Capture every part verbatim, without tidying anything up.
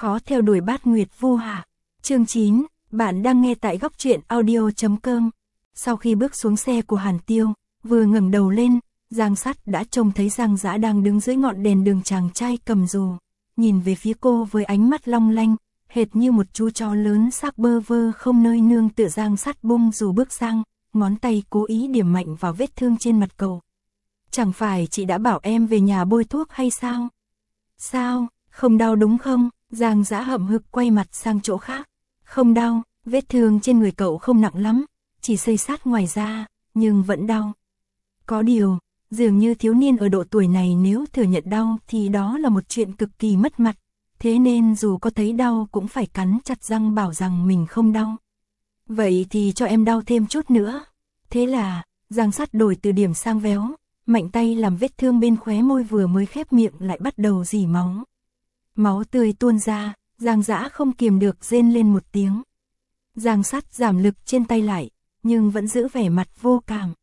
Khó theo đuổi bát nguyệt vô hạ. Chương chín, bạn đang nghe tại góc truyện audio chấm com. Sau khi bước xuống xe của Hàn Tiêu, vừa ngẩng đầu lên, Giang Sắt đã trông thấy Giang Dã đang đứng dưới ngọn đèn đường, chàng trai cầm dù, nhìn về phía cô với ánh mắt long lanh, hệt như một chú chó lớn xác bơ vơ không nơi nương tựa. Giang Sắt bung dù bước sang, ngón tay cố ý điểm mạnh vào vết thương trên mặt cậu. Chẳng phải chị đã bảo em về nhà bôi thuốc hay sao? Sao, không đau đúng không? Giang Dã hậm hực quay mặt sang chỗ khác. Không đau, vết thương trên người cậu không nặng lắm, chỉ xây sát ngoài da, nhưng vẫn đau. Có điều, dường như thiếu niên ở độ tuổi này nếu thừa nhận đau thì đó là một chuyện cực kỳ mất mặt, thế nên dù có thấy đau cũng phải cắn chặt răng bảo rằng mình không đau. Vậy thì cho em đau thêm chút nữa. Thế là, Giang Sắt đổi từ điểm sang véo, mạnh tay làm vết thương bên khóe môi vừa mới khép miệng lại bắt đầu rỉ máu. Máu tươi tuôn ra, Giang Dã không kiềm được rên lên một tiếng. Giang Sắt giảm lực trên tay lại, nhưng vẫn giữ vẻ mặt vô cảm.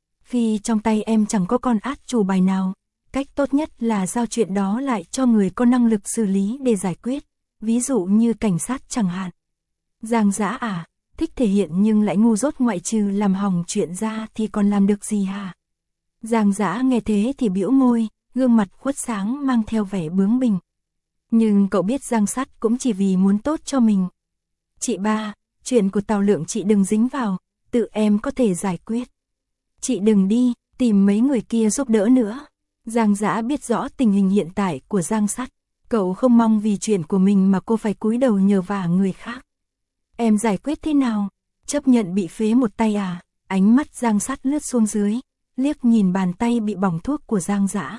Vì trong tay em chẳng có con át chủ bài nào, cách tốt nhất là giao chuyện đó lại cho người có năng lực xử lý để giải quyết, ví dụ như cảnh sát chẳng hạn. Giang Dã à, thích thể hiện nhưng lại ngu dốt, ngoại trừ làm hỏng chuyện ra thì còn làm được gì hả? Giang Dã nghe thế thì bĩu môi, gương mặt khuất sáng mang theo vẻ bướng bỉnh. Nhưng cậu biết Giang Sắt cũng chỉ vì muốn tốt cho mình. Chị ba, chuyện của Tào Lượng chị đừng dính vào, tự em có thể giải quyết. Chị đừng đi, tìm mấy người kia giúp đỡ nữa. Giang Dã biết rõ tình hình hiện tại của Giang Sắt, cậu không mong vì chuyện của mình mà cô phải cúi đầu nhờ vả người khác. Em giải quyết thế nào? Chấp nhận bị phế một tay à? Ánh mắt Giang Sắt lướt xuống dưới, liếc nhìn bàn tay bị bỏng thuốc của Giang Dã.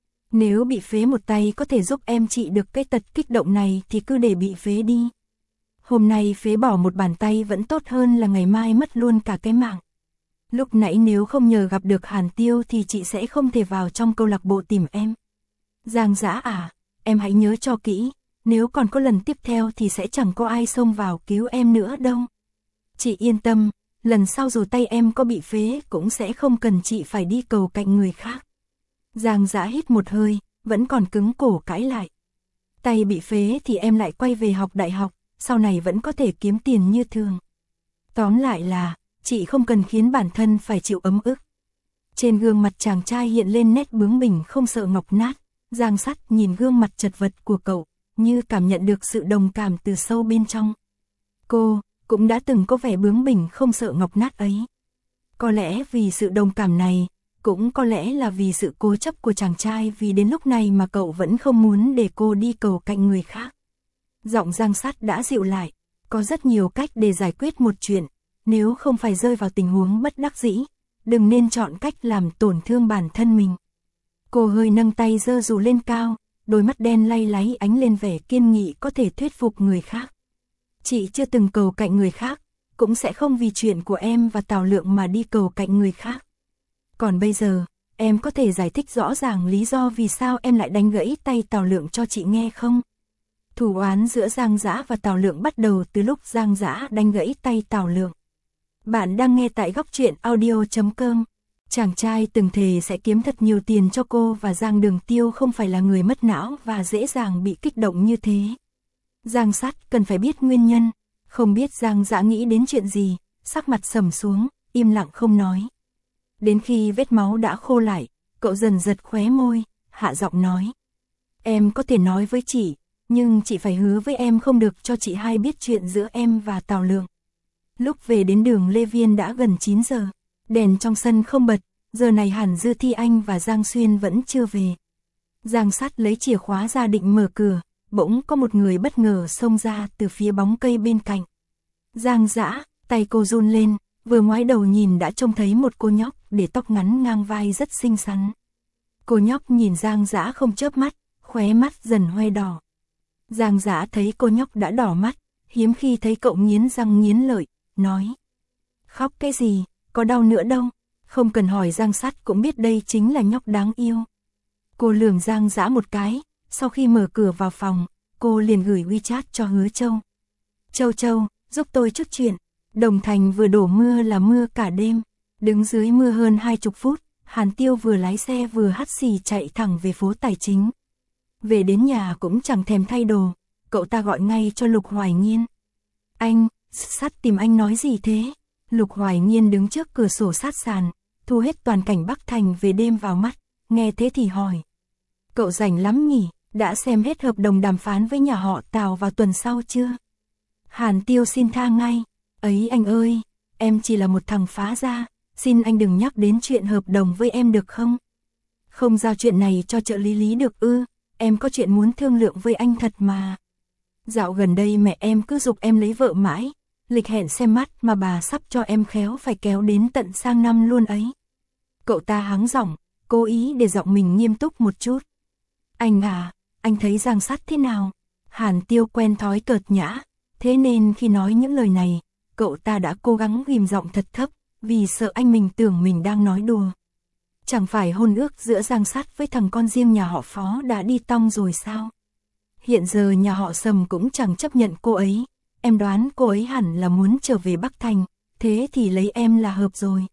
Nếu bị phế một tay có thể giúp em trị được cái tật kích động này thì cứ để bị phế đi. Hôm nay phế bỏ một bàn tay vẫn tốt hơn là ngày mai mất luôn cả cái mạng. Lúc nãy nếu không nhờ gặp được Hàn Tiêu thì chị sẽ không thể vào trong câu lạc bộ tìm em. Giang Dã à, em hãy nhớ cho kỹ, nếu còn có lần tiếp theo thì sẽ chẳng có ai xông vào cứu em nữa đâu. Chị yên tâm, lần sau dù tay em có bị phế cũng sẽ không cần chị phải đi cầu cạnh người khác. Giang Dã hít một hơi, vẫn còn cứng cổ cãi lại. Tay bị phế thì em lại quay về học đại học, sau này vẫn có thể kiếm tiền như thường. Tóm lại là, chị không cần khiến bản thân phải chịu ấm ức. Trên gương mặt chàng trai hiện lên nét bướng bỉnh không sợ ngọc nát. Giang Sắt nhìn gương mặt chật vật của cậu, như cảm nhận được sự đồng cảm từ sâu bên trong. Cô cũng đã từng có vẻ bướng bỉnh không sợ ngọc nát ấy. Có lẽ vì sự đồng cảm này, cũng có lẽ là vì sự cố chấp của chàng trai, vì đến lúc này mà cậu vẫn không muốn để cô đi cầu cạnh người khác. Giọng Giang Sắt đã dịu lại, có rất nhiều cách để giải quyết một chuyện, nếu không phải rơi vào tình huống bất đắc dĩ, đừng nên chọn cách làm tổn thương bản thân mình. Cô hơi nâng tay giơ dù lên cao, đôi mắt đen lay láy ánh lên vẻ kiên nghị có thể thuyết phục người khác. Chị chưa từng cầu cạnh người khác, cũng sẽ không vì chuyện của em và Tào Lượng mà đi cầu cạnh người khác. Còn bây giờ, em có thể giải thích rõ ràng lý do vì sao em lại đánh gãy tay Tào Lượng cho chị nghe không? Thù oán giữa Giang Dã và Tào Lượng bắt đầu từ lúc Giang Dã đánh gãy tay Tào Lượng. Bạn đang nghe tại góc truyện audio chấm com. Chàng trai từng thề sẽ kiếm thật nhiều tiền cho cô và Giang Đường Tiêu không phải là người mất não và dễ dàng bị kích động như thế. Giang Sắt cần phải biết nguyên nhân, không biết Giang Dã nghĩ đến chuyện gì, sắc mặt sầm xuống, im lặng không nói. Đến khi vết máu đã khô lại, cậu dần giật khóe môi, hạ giọng nói. Em có thể nói với chị, nhưng chị phải hứa với em không được cho chị hai biết chuyện giữa em và Tào Lượng. Lúc về đến đường Lê Viên đã gần chín giờ, đèn trong sân không bật, giờ này hẳn Dư Thi Anh và Giang Xuyên vẫn chưa về. Giang Sắt lấy chìa khóa ra định mở cửa, bỗng có một người bất ngờ xông ra từ phía bóng cây bên cạnh. Giang Dã, tay cô run lên, vừa ngoái đầu nhìn đã trông thấy một cô nhóc để tóc ngắn ngang vai rất xinh xắn. Cô nhóc nhìn Giang Dã không chớp mắt, khóe mắt dần hoe đỏ. Giang Dã thấy cô nhóc đã đỏ mắt, hiếm khi thấy cậu nghiến răng nghiến lợi, nói. Khóc cái gì, có đau nữa đâu, không cần hỏi. Giang Sắt cũng biết đây chính là nhóc đáng yêu. Cô lườm Giang Dã một cái, sau khi mở cửa vào phòng, cô liền gửi WeChat cho Hứa Châu. Châu Châu, giúp tôi chút chuyện. Đồng Thành vừa đổ mưa là mưa cả đêm, đứng dưới mưa hơn hai chục phút, Hàn Tiêu vừa lái xe vừa hắt xì chạy thẳng về phố Tài Chính. Về đến nhà cũng chẳng thèm thay đồ, cậu ta gọi ngay cho Lục Hoài Nhiên. Anh, Sắt tìm anh nói gì thế? Lục Hoài Nhiên đứng trước cửa sổ sát sàn, thu hết toàn cảnh Bắc Thành về đêm vào mắt, nghe thế thì hỏi. Cậu rảnh lắm nhỉ, đã xem hết hợp đồng đàm phán với nhà họ Tào vào tuần sau chưa? Hàn Tiêu xin tha ngay, ấy anh ơi, em chỉ là một thằng phá gia, xin anh đừng nhắc đến chuyện hợp đồng với em được không? Không giao chuyện này cho trợ lý Lý được ư, em có chuyện muốn thương lượng với anh thật mà. Dạo gần đây mẹ em cứ giục em lấy vợ mãi, lịch hẹn xem mắt mà bà sắp cho em khéo phải kéo đến tận sang năm luôn ấy. Cậu ta hắng giọng, cố ý để giọng mình nghiêm túc một chút. Anh à, anh thấy Giang Sắt thế nào? Hàn Tiêu quen thói cợt nhã, thế nên khi nói những lời này, cậu ta đã cố gắng ghim giọng thật thấp, vì sợ anh mình tưởng mình đang nói đùa. Chẳng phải hôn ước giữa Giang Sắt với thằng con riêng nhà họ Phó đã đi tong rồi sao? Hiện giờ nhà họ Sầm cũng chẳng chấp nhận cô ấy, em đoán cô ấy hẳn là muốn trở về Bắc Thành, thế thì lấy em là hợp rồi.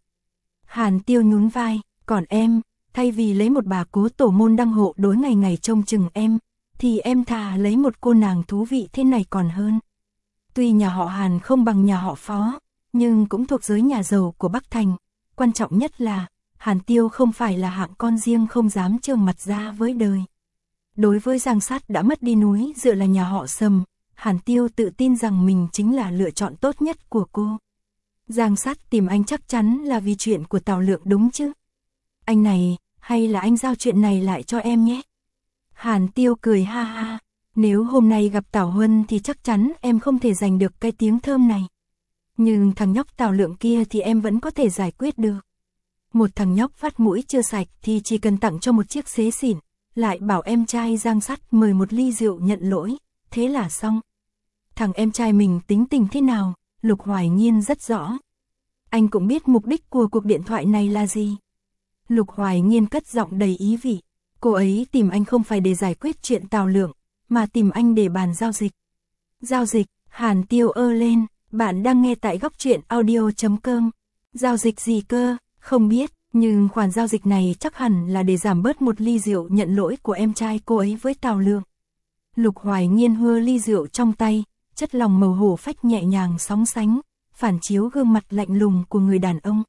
Hàn Tiêu nhún vai, còn em, thay vì lấy một bà cố tổ môn đăng hộ đối ngày ngày trông chừng em, thì em thà lấy một cô nàng thú vị thế này còn hơn. Tuy nhà họ Hàn không bằng nhà họ Phó, nhưng cũng thuộc giới nhà giàu của Bắc Thành, quan trọng nhất là Hàn Tiêu không phải là hạng con riêng không dám trương mặt ra với đời. Đối với Giang Sắt đã mất đi núi dựa là nhà họ Sầm, Hàn Tiêu tự tin rằng mình chính là lựa chọn tốt nhất của cô. Giang Sắt tìm anh chắc chắn là vì chuyện của Tào Lượng đúng chứ? Anh này, hay là anh giao chuyện này lại cho em nhé? Hàn Tiêu cười ha ha, nếu hôm nay gặp Tào Huân thì chắc chắn em không thể giành được cái tiếng thơm này. Nhưng thằng nhóc Tào Lượng kia thì em vẫn có thể giải quyết được. Một thằng nhóc phát mũi chưa sạch thì chỉ cần tặng cho một chiếc xế xỉn, lại bảo em trai Giang Sắt mời một ly rượu nhận lỗi, thế là xong. Thằng em trai mình tính tình thế nào, Lục Hoài Nhiên rất rõ. Anh cũng biết mục đích của cuộc điện thoại này là gì. Lục Hoài Nhiên cất giọng đầy ý vị, cô ấy tìm anh không phải để giải quyết chuyện Tào Lượng, mà tìm anh để bàn giao dịch. Giao dịch, Hàn Tiêu ơ lên, bạn đang nghe tại góc truyện audio chấm com. Giao dịch gì cơ, không biết, nhưng khoản giao dịch này chắc hẳn là để giảm bớt một ly rượu nhận lỗi của em trai cô ấy với Tào Lượng. Lục Hoài Nhiên hơ ly rượu trong tay, chất lòng màu hổ phách nhẹ nhàng sóng sánh, phản chiếu gương mặt lạnh lùng của người đàn ông.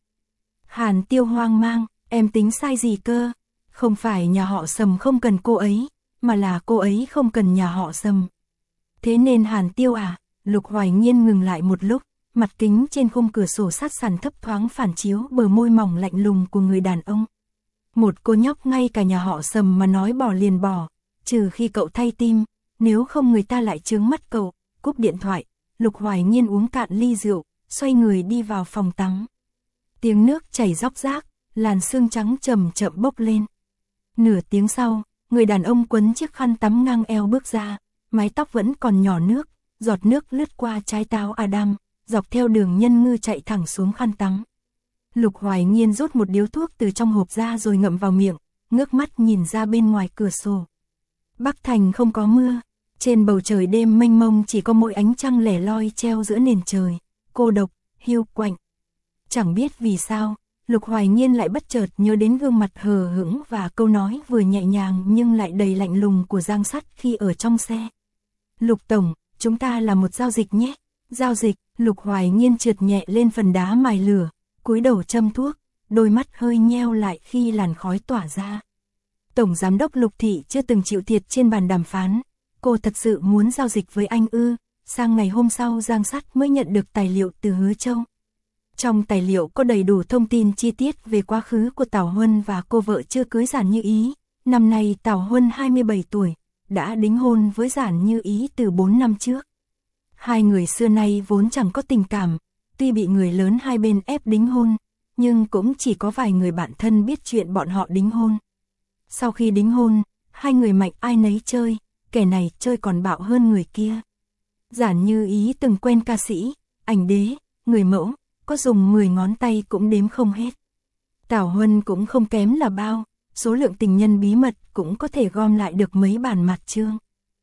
Hàn Tiêu hoang mang, em tính sai gì cơ? Không phải nhà họ Sầm không cần cô ấy, mà là cô ấy không cần nhà họ Sầm. Thế nên Hàn Tiêu à, Lục Hoài Nhiên ngừng lại một lúc, mặt kính trên khung cửa sổ sát sàn thấp thoáng phản chiếu bờ môi mỏng lạnh lùng của người đàn ông. Một cô nhóc ngay cả nhà họ Sầm mà nói bỏ liền bỏ, trừ khi cậu thay tim, nếu không người ta lại chướng mắt cậu. Cúp điện thoại, Lục Hoài Nhiên uống cạn ly rượu, xoay người đi vào phòng tắm. Tiếng nước chảy róc rác, làn sương trắng chậm chậm bốc lên. Nửa tiếng sau, người đàn ông quấn chiếc khăn tắm ngang eo bước ra, mái tóc vẫn còn nhỏ nước, giọt nước lướt qua trái táo Adam, dọc theo đường nhân ngư chạy thẳng xuống khăn tắm. Lục Hoài Nhiên rút một điếu thuốc từ trong hộp ra rồi ngậm vào miệng, ngước mắt nhìn ra bên ngoài cửa sổ. Bắc Thành không có mưa, trên bầu trời đêm mênh mông chỉ có mỗi ánh trăng lẻ loi treo giữa nền trời, cô độc, hiu quạnh. Chẳng biết vì sao, Lục Hoài Nhiên lại bất chợt nhớ đến gương mặt hờ hững và câu nói vừa nhẹ nhàng nhưng lại đầy lạnh lùng của Giang Sắt khi ở trong xe. Lục Tổng, chúng ta làm một giao dịch nhé. Giao dịch, Lục Hoài Nhiên trượt nhẹ lên phần đá mài lửa, cúi đầu châm thuốc, đôi mắt hơi nheo lại khi làn khói tỏa ra. Tổng Giám đốc Lục Thị chưa từng chịu thiệt trên bàn đàm phán, cô thật sự muốn giao dịch với anh ư? Sang ngày hôm sau Giang Sắt mới nhận được tài liệu từ Hứa Châu. Trong tài liệu có đầy đủ thông tin chi tiết về quá khứ của Tào Huân và cô vợ chưa cưới Giản Như Ý. Năm nay Tào Huân hai mươi bảy tuổi, đã đính hôn với Giản Như Ý từ bốn năm trước. Hai người xưa nay vốn chẳng có tình cảm, tuy bị người lớn hai bên ép đính hôn, nhưng cũng chỉ có vài người bạn thân biết chuyện bọn họ đính hôn. Sau khi đính hôn, hai người mạnh ai nấy chơi, kẻ này chơi còn bạo hơn người kia. Giản Như Ý từng quen ca sĩ, ảnh đế, người mẫu, có dùng mười ngón tay cũng đếm không hết. Tào Huân cũng không kém là bao, số lượng tình nhân bí mật cũng có thể gom lại được mấy bản mặt chương.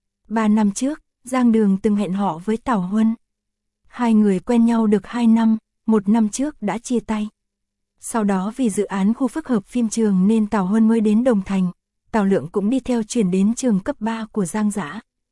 Ba năm trước, Giang Đường từng hẹn họ với Tào Huân. Hai người quen nhau được hai năm, một năm trước đã chia tay. Sau đó vì dự án khu phức hợp phim trường nên Tào Huân mới đến Đồng Thành, Tào Lượng cũng đi theo chuyển đến trường cấp ba của Giang Dã.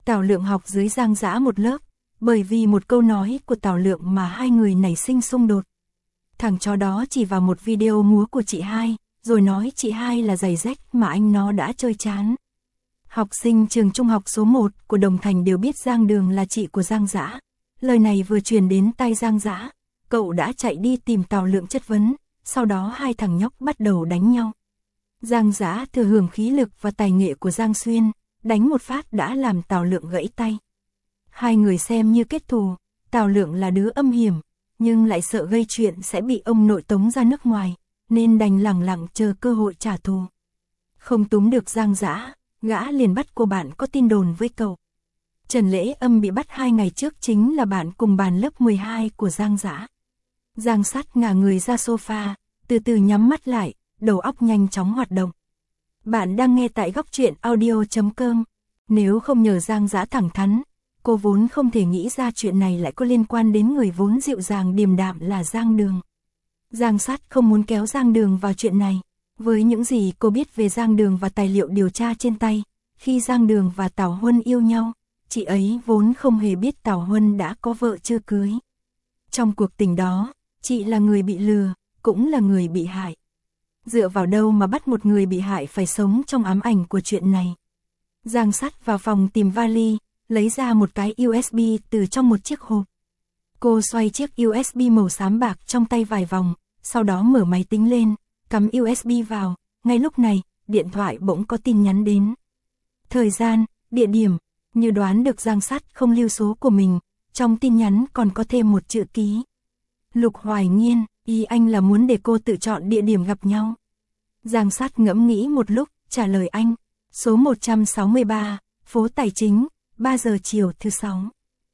Tào Lượng học dưới Giang Dã một lớp, bởi vì một câu nói của Tào Lượng mà hai người nảy sinh xung đột. Thằng chó đó chỉ vào một video múa của chị hai, rồi nói chị hai là giày rách mà anh nó đã chơi chán. Học sinh trường trung học số một của Đồng Thành đều biết Giang Đường là chị của Giang Dã. Lời này vừa truyền đến tai Giang Dã, cậu đã chạy đi tìm Tào Lượng chất vấn, sau đó hai thằng nhóc bắt đầu đánh nhau. Giang Dã thừa hưởng khí lực và tài nghệ của Giang Xuyên, đánh một phát đã làm Tào Lượng gãy tay. Hai người xem như kết thù, Tào Lượng là đứa âm hiểm, nhưng lại sợ gây chuyện sẽ bị ông nội tống ra nước ngoài, nên đành lẳng lặng chờ cơ hội trả thù. Không túm được Giang Dã, gã liền bắt cô bạn có tin đồn với cậu. Trần Lễ Âm bị bắt hai ngày trước chính là bạn cùng bàn lớp mười hai của Giang Dã. Giang Sắt ngả người ra sofa, từ từ nhắm mắt lại, đầu óc nhanh chóng hoạt động. Bạn đang nghe tại góc truyện audio chấm com. Nếu không nhờ Giang Dã thẳng thắn, cô vốn không thể nghĩ ra chuyện này lại có liên quan đến người vốn dịu dàng điềm đạm là Giang Đường. Giang Sắt không muốn kéo Giang Đường vào chuyện này. Với những gì cô biết về Giang Đường và tài liệu điều tra trên tay, khi Giang Đường và Tào Huân yêu nhau, chị ấy vốn không hề biết Tào Huân đã có vợ chưa cưới. Trong cuộc tình đó, chị là người bị lừa, cũng là người bị hại. Dựa vào đâu mà bắt một người bị hại phải sống trong ám ảnh của chuyện này? Giang Sắt vào phòng tìm vali, lấy ra một cái u ét bê từ trong một chiếc hộp. Cô xoay chiếc u ét bê màu xám bạc trong tay vài vòng, sau đó mở máy tính lên, cắm u ét bê vào. Ngay lúc này, điện thoại bỗng có tin nhắn đến. Thời gian, địa điểm, như đoán được Giang Sắt không lưu số của mình, trong tin nhắn còn có thêm một chữ ký. Lục Hoài Nghiên, ý anh là muốn để cô tự chọn địa điểm gặp nhau. Giang Sắt ngẫm nghĩ một lúc, trả lời anh, số một trăm sáu mươi ba, phố Tài Chính, ba giờ chiều thứ sáu.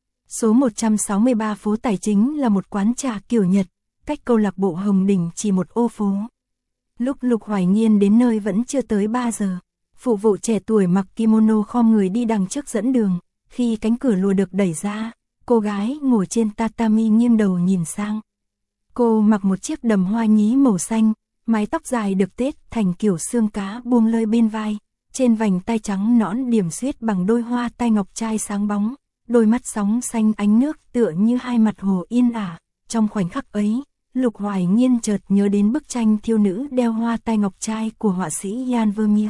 Số một trăm sáu mươi ba phố Tài Chính là một quán trà kiểu Nhật, cách câu lạc bộ Hồng Đỉnh chỉ một ô phố. Lúc Lục Hoài Nghiên đến nơi vẫn chưa tới ba giờ. Phụ vụ trẻ tuổi mặc kimono khom người đi đằng trước dẫn đường. Khi cánh cửa lùa được đẩy ra, cô gái ngồi trên tatami nghiêng đầu nhìn sang. Cô mặc một chiếc đầm hoa nhí màu xanh, mái tóc dài được tết thành kiểu xương cá buông lơi bên vai. Trên vành tay trắng nõn điểm xuyết bằng đôi hoa tai ngọc trai sáng bóng, đôi mắt sóng xanh ánh nước tựa như hai mặt hồ yên ả. Trong khoảnh khắc ấy, Lục Hoài Nghiên chợt nhớ đến bức tranh thiêu nữ đeo hoa tai ngọc trai của họa sĩ Jan Vermeer.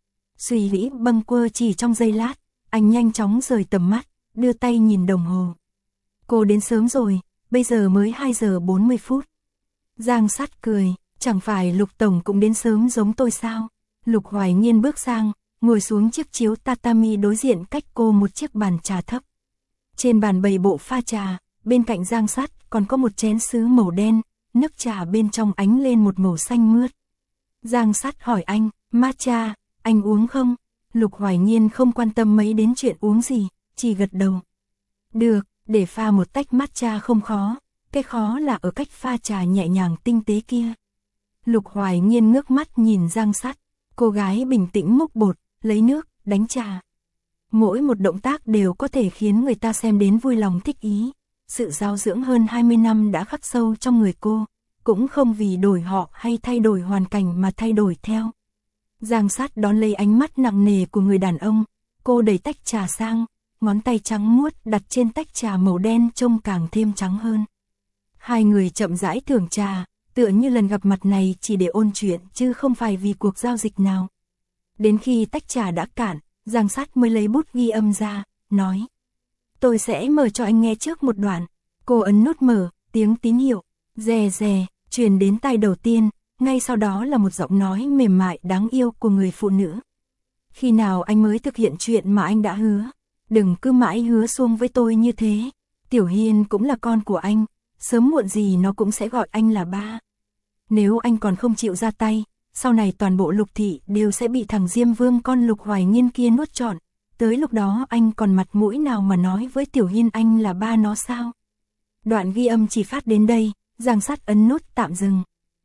Suy nghĩ bâng quơ chỉ trong giây lát, anh nhanh chóng rời tầm mắt, đưa tay nhìn đồng hồ. Cô đến sớm rồi, bây giờ mới hai giờ bốn mươi phút. Giang Sắt cười, chẳng phải Lục Tổng cũng đến sớm giống tôi sao? Lục Hoài Nghiên bước sang, ngồi xuống chiếc chiếu tatami đối diện cách cô một chiếc bàn trà thấp. Trên bàn bày bộ pha trà, bên cạnh Giang Sắt còn có một chén sứ màu đen, nước trà bên trong ánh lên một màu xanh mướt. Giang Sắt hỏi anh, matcha, anh uống không? Lục Hoài Nghiên không quan tâm mấy đến chuyện uống gì, chỉ gật đầu. Được, để pha một tách matcha không khó, cái khó là ở cách pha trà nhẹ nhàng tinh tế kia. Lục Hoài Nghiên ngước mắt nhìn Giang Sắt, cô gái bình tĩnh múc bột, lấy nước, đánh trà. Mỗi một động tác đều có thể khiến người ta xem đến vui lòng thích ý. Sự giáo dưỡng hơn hai mươi năm đã khắc sâu trong người cô, cũng không vì đổi họ hay thay đổi hoàn cảnh mà thay đổi theo. Giang Sắt đón lấy ánh mắt nặng nề của người đàn ông, cô đẩy tách trà sang, ngón tay trắng muốt đặt trên tách trà màu đen trông càng thêm trắng hơn. Hai người chậm rãi thưởng trà, tựa như lần gặp mặt này chỉ để ôn chuyện chứ không phải vì cuộc giao dịch nào. Đến khi tách trà đã cạn, Giang Sắt mới lấy bút ghi âm ra, nói. Tôi sẽ mở cho anh nghe trước một đoạn. Cô ấn nút mở, tiếng tín hiệu, rè rè, truyền đến tai đầu tiên, ngay sau đó là một giọng nói mềm mại đáng yêu của người phụ nữ. Khi nào anh mới thực hiện chuyện mà anh đã hứa? Đừng cứ mãi hứa xuông với tôi như thế. Tiểu Hiên cũng là con của anh, sớm muộn gì nó cũng sẽ gọi anh là ba. Nếu anh còn không chịu ra tay, sau này toàn bộ Lục thị đều sẽ bị thằng Diêm Vương con Lục Hoài Nghiên kia nuốt trọn. Tới lúc đó anh còn mặt mũi nào mà nói với Tiểu Hiên anh là ba nó sao? Đoạn ghi âm chỉ phát đến đây, Giang Sắt ấn nút tạm dừng.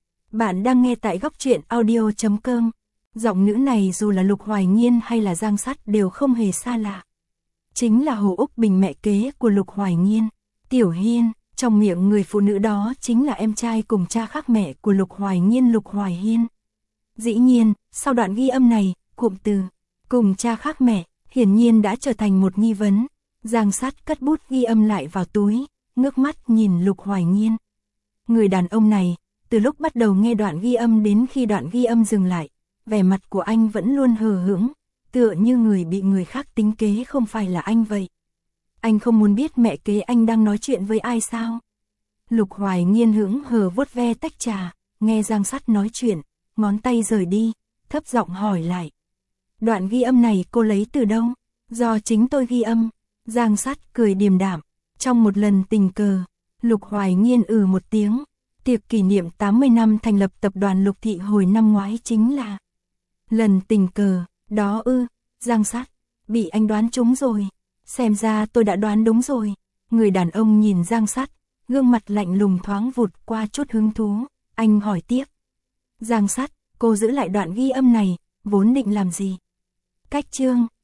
Bạn đang nghe tại góc truyện audio chấm com. Giọng nữ này dù là Lục Hoài Nghiên hay là Giang Sắt đều không hề xa lạ. Chính là Hồ Úc Bình, mẹ kế của Lục Hoài Nghiên. Tiểu Hiên, trong miệng người phụ nữ đó chính là em trai cùng cha khác mẹ của Lục Hoài Nghiên, Lục Hoài Hiên. Dĩ nhiên, sau đoạn ghi âm này, cụm từ cùng cha khác mẹ hiển nhiên đã trở thành một nghi vấn. Giang Sắt cất bút ghi âm lại vào túi, ngước mắt nhìn Lục Hoài Nhiên. Người đàn ông này, từ lúc bắt đầu nghe đoạn ghi âm đến khi đoạn ghi âm dừng lại, vẻ mặt của anh vẫn luôn hờ hững, tựa như người bị người khác tính kế không phải là anh vậy. Anh không muốn biết mẹ kế anh đang nói chuyện với ai sao? Lục Hoài Nhiên hững hờ vuốt ve tách trà, nghe Giang Sắt nói chuyện, ngón tay rời đi, thấp giọng hỏi lại. Đoạn ghi âm này cô lấy từ đâu? Do chính tôi ghi âm. Giang Sắt cười điềm đạm. Trong một lần tình cờ, Lục Hoài Nhiên ừ một tiếng. Tiệc kỷ niệm tám mươi năm thành lập tập đoàn Lục Thị hồi năm ngoái chính là lần tình cờ, đó ư. Giang Sắt, bị anh đoán trúng rồi. Xem ra tôi đã đoán đúng rồi. Người đàn ông nhìn Giang Sắt, gương mặt lạnh lùng thoáng vụt qua chút hứng thú. Anh hỏi tiếp. Giang Sắt, cô giữ lại đoạn ghi âm này, vốn định làm gì? Cách chương